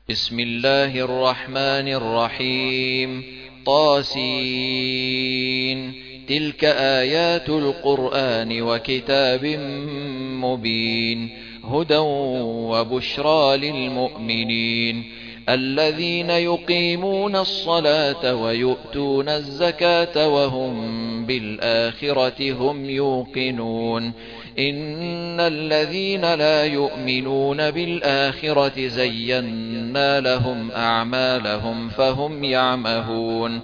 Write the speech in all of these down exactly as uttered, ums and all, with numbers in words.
بسم الله الرحمن الرحيم. طاسين. تلك آيات القرآن وكتاب مبين، هدى وبشرى للمؤمنين الذين يقيمون الصلاة ويؤتون الزكاة وهم بالآخرة هم يوقنون. إن الذين لا يؤمنون بالآخرة زينا لهم أعمالهم فهم يعمهون.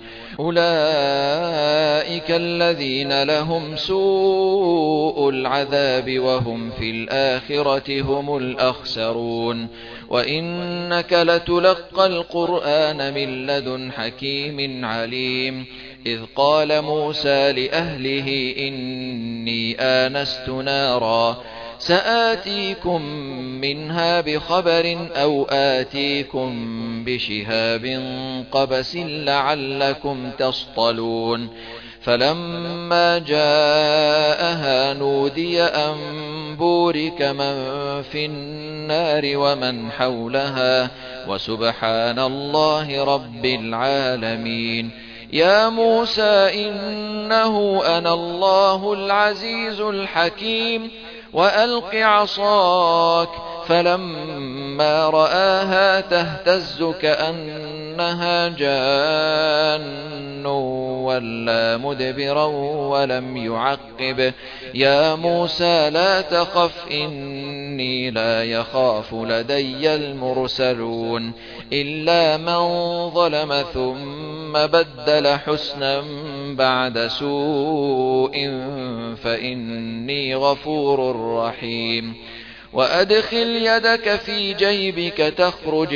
أولئك الذين لهم سوء العذاب وهم في الآخرة هم الأخسرون. وإنك لتلقى القرآن من لدن حكيم عليم. إذ قال موسى لأهله إني آنست نارا سآتيكم منها بخبر أو آتيكم بشهاب قبس لعلكم تصطلون. فلما جاءها نودي أن بورك من في النار ومن حولها وسبحان الله رب العالمين. يا موسى إنه أنا الله العزيز الحكيم وألق عصاك. فلما رآها تهتز كأنها جان ولا مدبرا ولم يعقب. يا موسى لا تخف إني لا يخاف لدي المرسلون. إلا من ظلم ثم بدل حسنا بعد سوء فإني غفور رحيم. وأدخل يدك في جيبك تخرج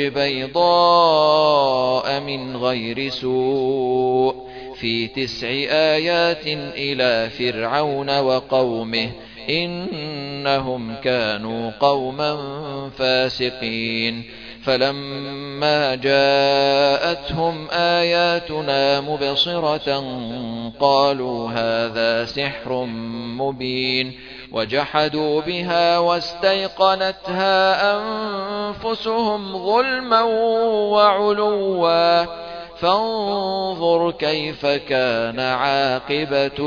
بيضاء من غير سوء في تسع آيات إلى فرعون وقومه إنهم كانوا قوما فاسقين. فلما جاءتهم آياتنا مبصرة قالوا هذا سحر مبين، وجحدوا بها واستيقنتها أنفسهم ظلما وعلوا فانظر كيف كان عاقبة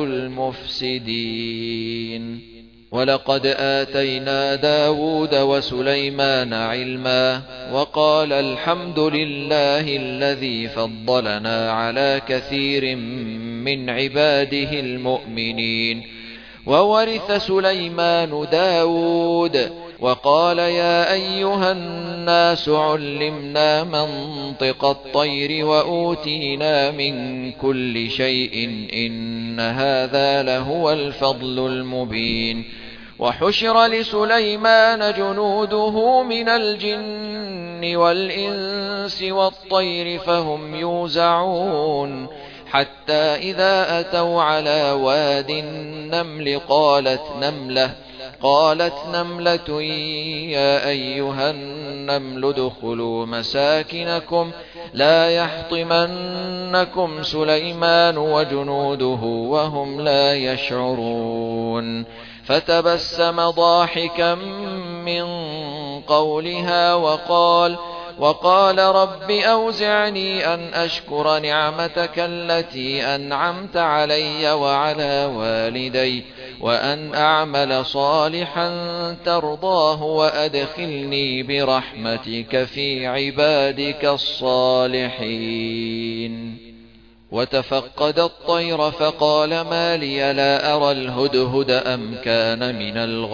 المفسدين. ولقد آتينا داود وسليمان علما وقال الحمد لله الذي فضلنا على كثير من عباده المؤمنين. وورث سليمان داود وقال يا أيها الناس علمنا منطق الطير وأوتينا من كل شيء إن هذا لهو الفضل المبين. وحشر لسليمان جنوده من الجن والإنس والطير فهم يوزعون حتى إذا أتوا على واد النمل قالت نملة قالت نملة يا أيها النمل ادخلوا مساكنكم لا يحطمنكم سليمان وجنوده وهم لا يشعرون. فتبسم ضاحكا من قولها وقال وقال رب أوزعني أن أشكر نعمتك التي أنعمت علي وعلى والدي وأن أعمل صالحا ترضاه وأدخلني برحمتك في عبادك الصالحين. وتفقد الطير فقال ما لي لا أرى الهدهد أم كان من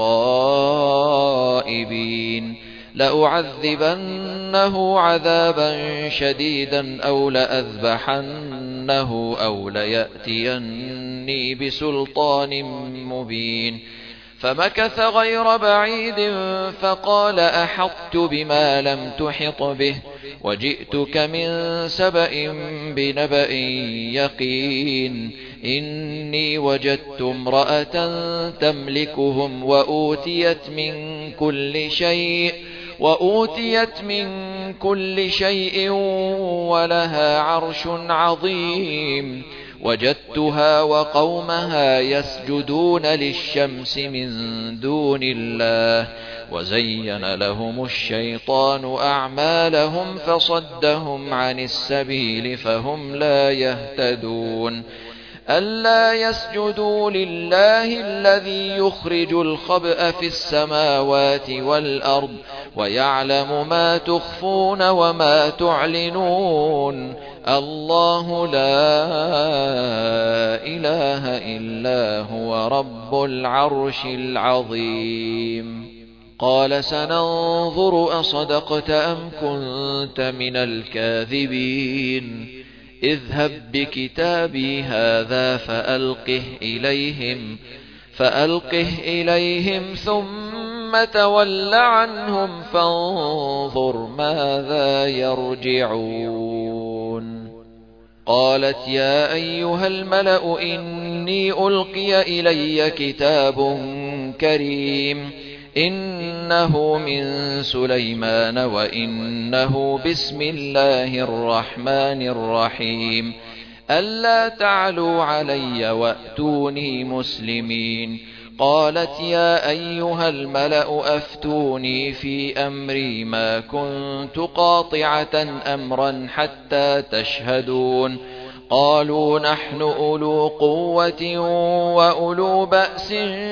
الغائبين. لأعذبنه عذابا شديدا أو لأذبحنه أو ليأتيني بسلطان مبين. فمكث غير بعيد فقال أحطت بما لم تحط به وجئتك من سبأ بنبأ يقين. إني وجدت امرأة تملكهم وأوتيت من كل شيء وأوتيت من كل شيء ولها عرش عظيم. وجدتها وقومها يسجدون للشمس من دون الله وزين لهم الشيطان أعمالهم فصدهم عن السبيل فهم لا يهتدون ألا يسجدوا لله الذي يخرج الخبأ في السماوات والأرض ويعلم ما تخفون وما تعلنون الله لا إله إلا هو رب العرش العظيم قال سننظر أصدقت أم كنت من الكاذبين اذهب بكتابي هذا فألقه إليهم فألقه إليهم ثم تول عنهم فانظر ماذا يرجعون قالت يا أيها الملأ إني ألقي إلي كتاب كريم إنه من سليمان وإنه بسم الله الرحمن الرحيم ألا تعلوا علي وأتوني مسلمين قالت يا أيها الملأ أفتوني في أمري ما كنت قاطعة أمرا حتى تشهدون قالوا نحن أولو قوة وأولو بأس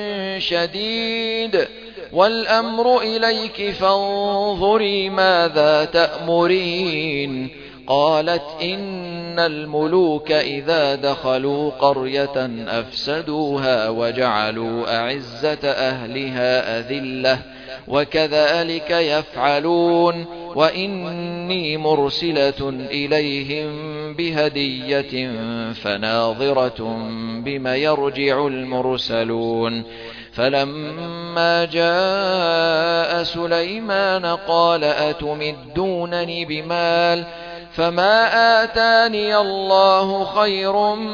شديد والأمر إليك فانظري ماذا تأمرين قالت إن الملوك إذا دخلوا قرية أفسدوها وجعلوا أعزة أهلها أذلة وكذلك يفعلون وإني مرسلة إليهم بهدية فناظرة بما يرجع المرسلون فلما جاء سليمان قال أتمدونني بمال فما آتاني الله خير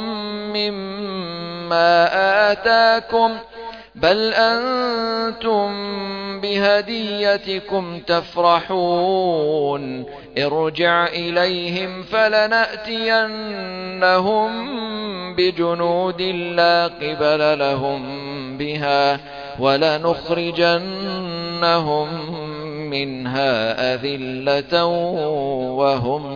مما آتاكم بل أنتم بهديتكم تفرحون ارجع إليهم فلنأتينهم بجنود لا قبل لهم بها ولنخرجنهم منها أذلة وهم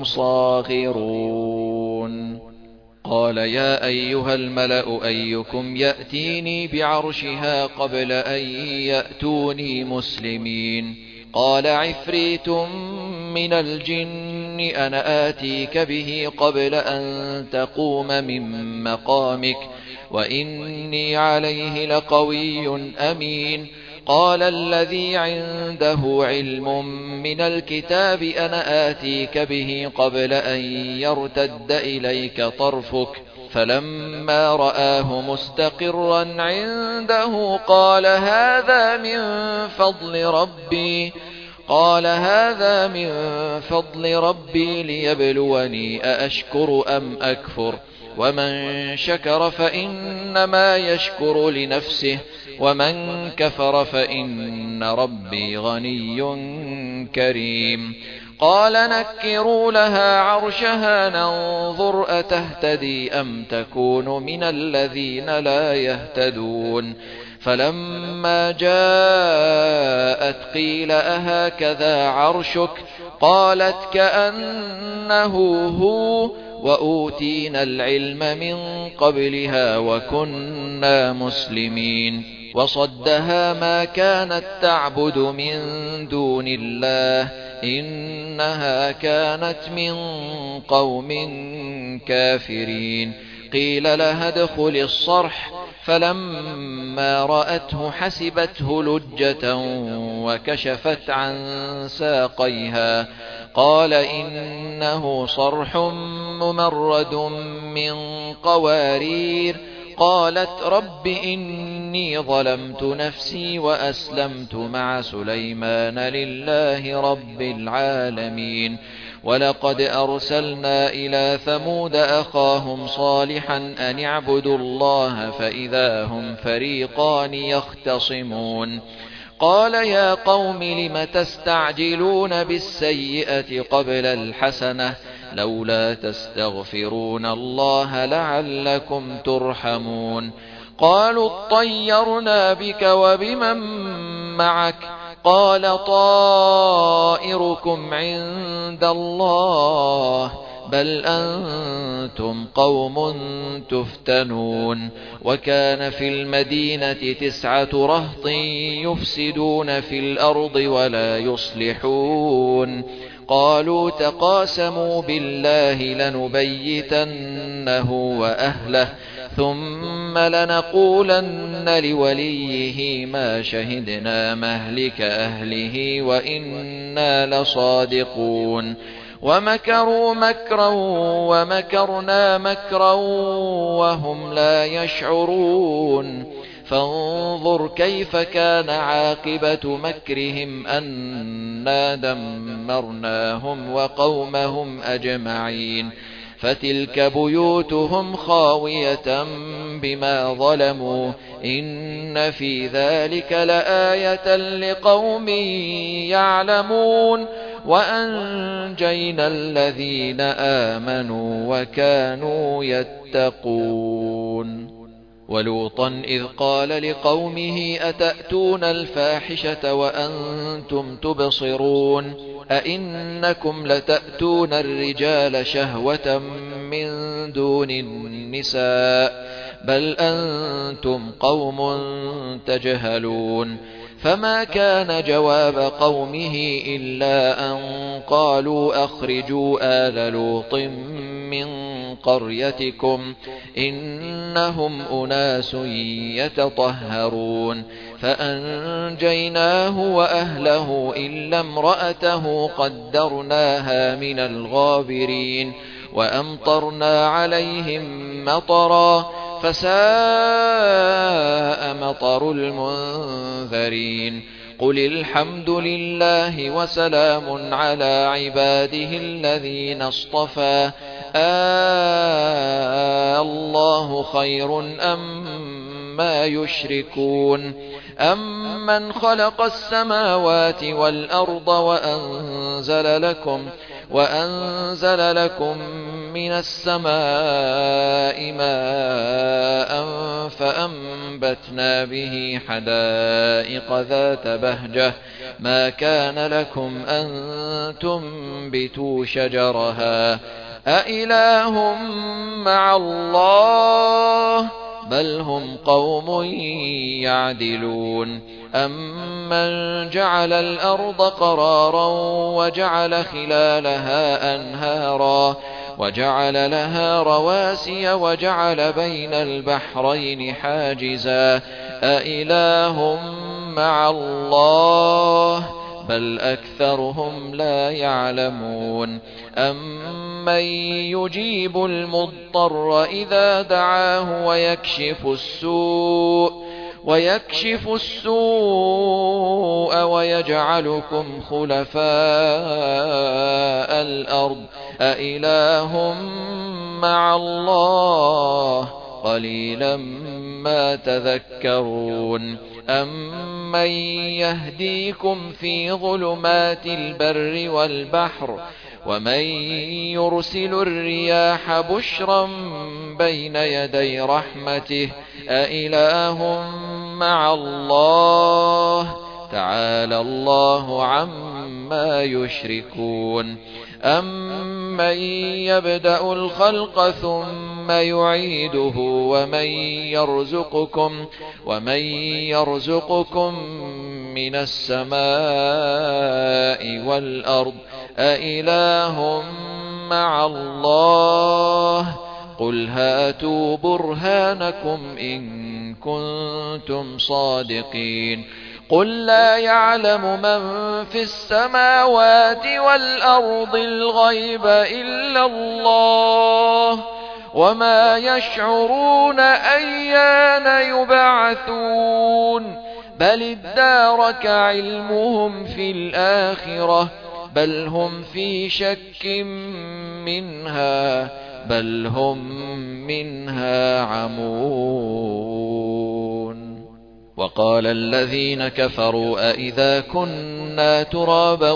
صاغرون قال يا أيها الملأ أيكم يأتيني بعرشها قبل أن يأتوني مسلمين قال عفريت من الجن أنا آتيك به قبل أن تقوم من مقامك وإني عليه لقوي أمين قال الذي عنده علم من الكتاب أنا آتيك به قبل أن يرتد إليك طرفك فلما رآه مستقرا عنده قال هذا من فضل ربي قال هذا من فضل ربي ليبلوني أأشكر أم أكفر ومن شكر فإنما يشكر لنفسه ومن كفر فإن ربي غني كريم قال نكروا لها عرشها ننظر أتهتدي أم تكون من الذين لا يهتدون فلما جاءت قيل أهكذا عرشك قالت كأنه هو وأوتينا العلم من قبلها وكنا مسلمين وصدها ما كانت تعبد من دون الله إنها كانت من قوم كافرين قيل لها ادخل الصرح فلما رأته حسبته لجة وكشفت عن ساقيها قال إنه صرح ممرد من قوارير قالت رب إني ظلمت نفسي وأسلمت مع سليمان لله رب العالمين ولقد أرسلنا إلى ثمود أخاهم صالحا أن اعبدوا الله فإذا هم فريقان يختصمون قال يا قوم لم تستعجلون بالسيئة قبل الحسنة لولا تستغفرون الله لعلكم ترحمون قالوا اطيرنا بك وبمن معك قال طائركم عند الله بل أنتم قوم تفتنون وكان في المدينة تسعة رهط يفسدون في الأرض ولا يصلحون قالوا تقاسموا بالله لنبيتنه وأهله ثم لنقولن لوليه ما شهدنا مهلك أهله وإنا لصادقون ومكروا مكرا ومكرنا مكرا وهم لا يشعرون فانظر كيف كان عاقبة مكرهم أنا دمرناهم وقومهم أجمعين فتلك بيوتهم خاوية بما ظلموا إن في ذلك لآية لقوم يعلمون وأنجينا الذين آمنوا وكانوا يتقون ولوطا إذ قال لقومه أتأتون الفاحشة وأنتم تبصرون أئنكم لتأتون الرجال شهوة من دون النساء بل أنتم قوم تجهلون فما كان جواب قومه إلا أن قالوا أخرجوا آل لوط من قريتكم إنهم أناس يتطهرون فأنجيناه وأهله إلا امرأته قدرناها من الغابرين وأمطرنا عليهم مطرا فساء مطر المنذرين قل الحمد لله وسلام على عباده الذين اصطفى آه الله خير أم ما يشركون أمن خلق السماوات والأرض وأنزل لكم وأنزل لكم من السماء ماء فأنبتنا به حدائق ذات بهجة ما كان لكم أن تنبتوا شجرها أإله مع الله بل هم قوم يعدلون أمن جعل الأرض قرارا وجعل خلالها أنهارا وجعل لها رواسي وجعل بين البحرين حاجزا أإله مع الله بل أكثرهم لا يعلمون أمن يجيب المضطر إذا دعاه ويكشف السوء ويكشف السوء ويجعلكم خلفاء الأرض أإله مع الله قليلا ما تذكرون أمن يهديكم في ظلمات البر والبحر ومن يرسل الرياح بشرا بين يدي رحمته أإله مع الله تعالى الله عما يشركون أمن يبدأ الخلق ثم يعيده ومن يرزقكم ومن يرزقكم من السماء والأرض أإله مع الله قل هاتوا برهانكم إن كنتم صادقين قل لا يعلم من في السماوات والأرض الغيب إلا الله وما يشعرون أيان يبعثون بل ادارك علمهم في الآخرة بل هم في شك منها بل هم منها عمون وقال الذين كفروا أئذا كنا ترابا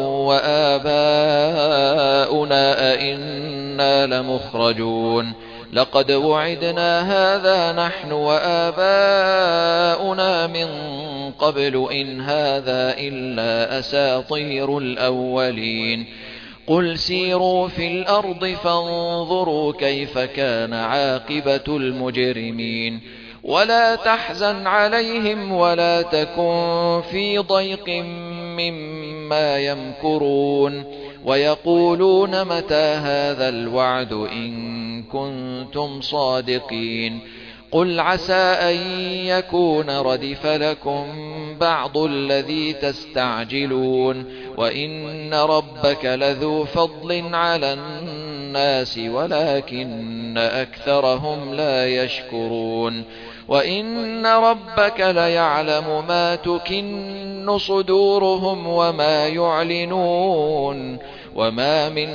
وآباؤنا أئنا لمخرجون لقد وعدنا هذا نحن وآباؤنا من قبل إن هذا إلا أساطير الأولين قل سيروا في الأرض فانظروا كيف كان عاقبة المجرمين ولا تحزن عليهم ولا تكن في ضيق مما يمكرون ويقولون متى هذا الوعد إن كنتم صادقين قل عسى أن يكون ردف لكم بعض الذي تستعجلون وإن ربك لذو فضل على الناس ولكن أكثرهم لا يشكرون وإن ربك ليعلم ما تكن صدورهم وما يعلنون وما من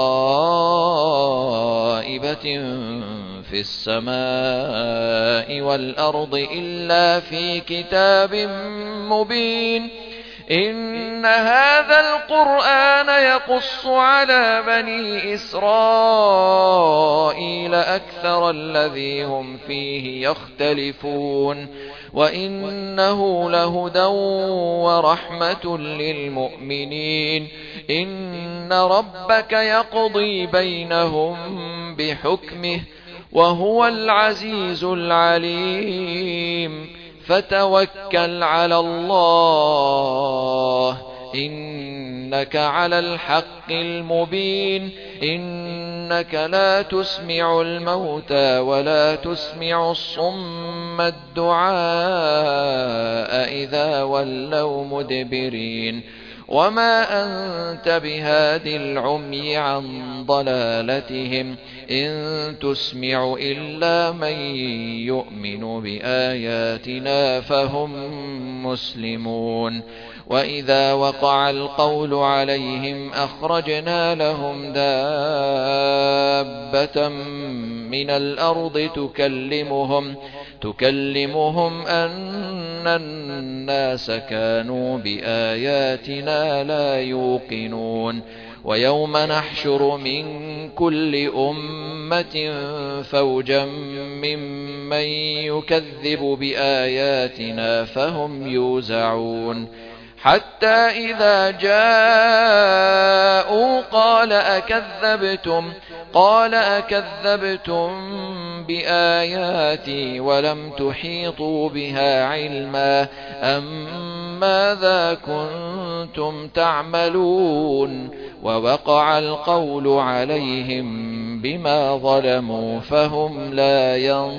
غائبة في السماء والأرض إلا في كتاب مبين إن هذا القرآن يقص على بني إسرائيل أكثر الذي هم فيه يختلفون وإنه لهدى ورحمة للمؤمنين إن ربك يقضي بينهم بحكمه وهو العزيز العليم فتوكل على الله إنك على الحق المبين إنك لا تسمع الموتى ولا تسمع الصم الدعاء إذا ولوا مدبرين وما أنت بهاد العمي عن ضلالتهم إن تسمع إلا من يؤمن بآياتنا فهم مسلمون وإذا وقع القول عليهم أخرجنا لهم دابة من الأرض تكلمهم تكلمهم أن الناس كانوا بآياتنا لا يوقنون ويوم نحشر من كل أمة فوجا ممن يكذب بآياتنا فهم يوزعون حتى إذا جاءوا قال أكذبتم قال أكذبتم بآياتي ولم تحيطوا بها علما أم ماذا كنتم تعملون ووقع القول عليهم بما ظلموا فهم لا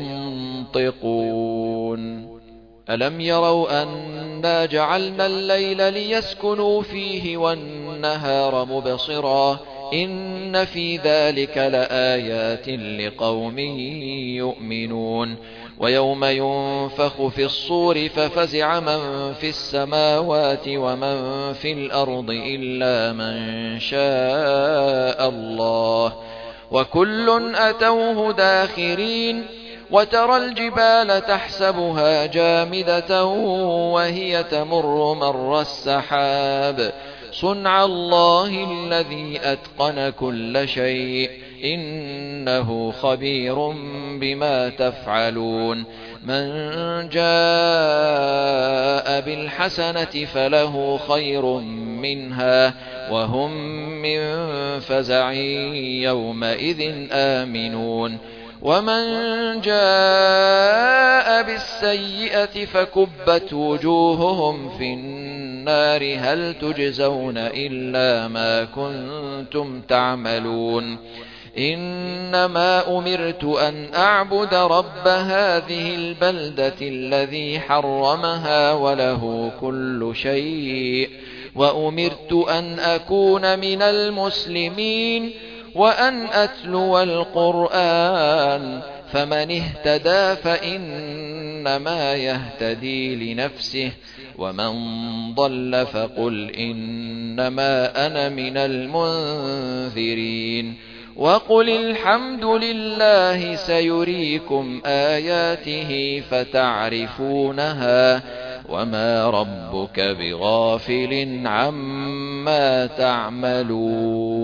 ينطقون ألم يروا أنا جعلنا الليل ليسكنوا فيه والنهار مبصرا إن في ذلك لآيات لقوم يؤمنون ويوم ينفخ في الصور ففزع من في السماوات ومن في الأرض إلا من شاء الله وكل أتوه داخرين وترى الجبال تحسبها جامدة وهي تمر مر السحاب صنع الله الذي أتقن كل شيء إنه خبير بما تفعلون من جاء بالحسنة فله خير منها وهم من فزع يومئذ آمنون ومن جاء بالسيئة فكبت وجوههم في النار هل تجزون إلا ما كنتم تعملون إنما أمرت أن أعبد رب هذه البلدة الذي حرمها وله كل شيء وأمرت أن أكون من المسلمين وأن أتلو القرآن فمن اهتدى فإنما يهتدي لنفسه ومن ضل فقل إنما أنا من المنذرين وقل الحمد لله سيريكم آياته فتعرفونها وما ربك بغافل عما تعملون.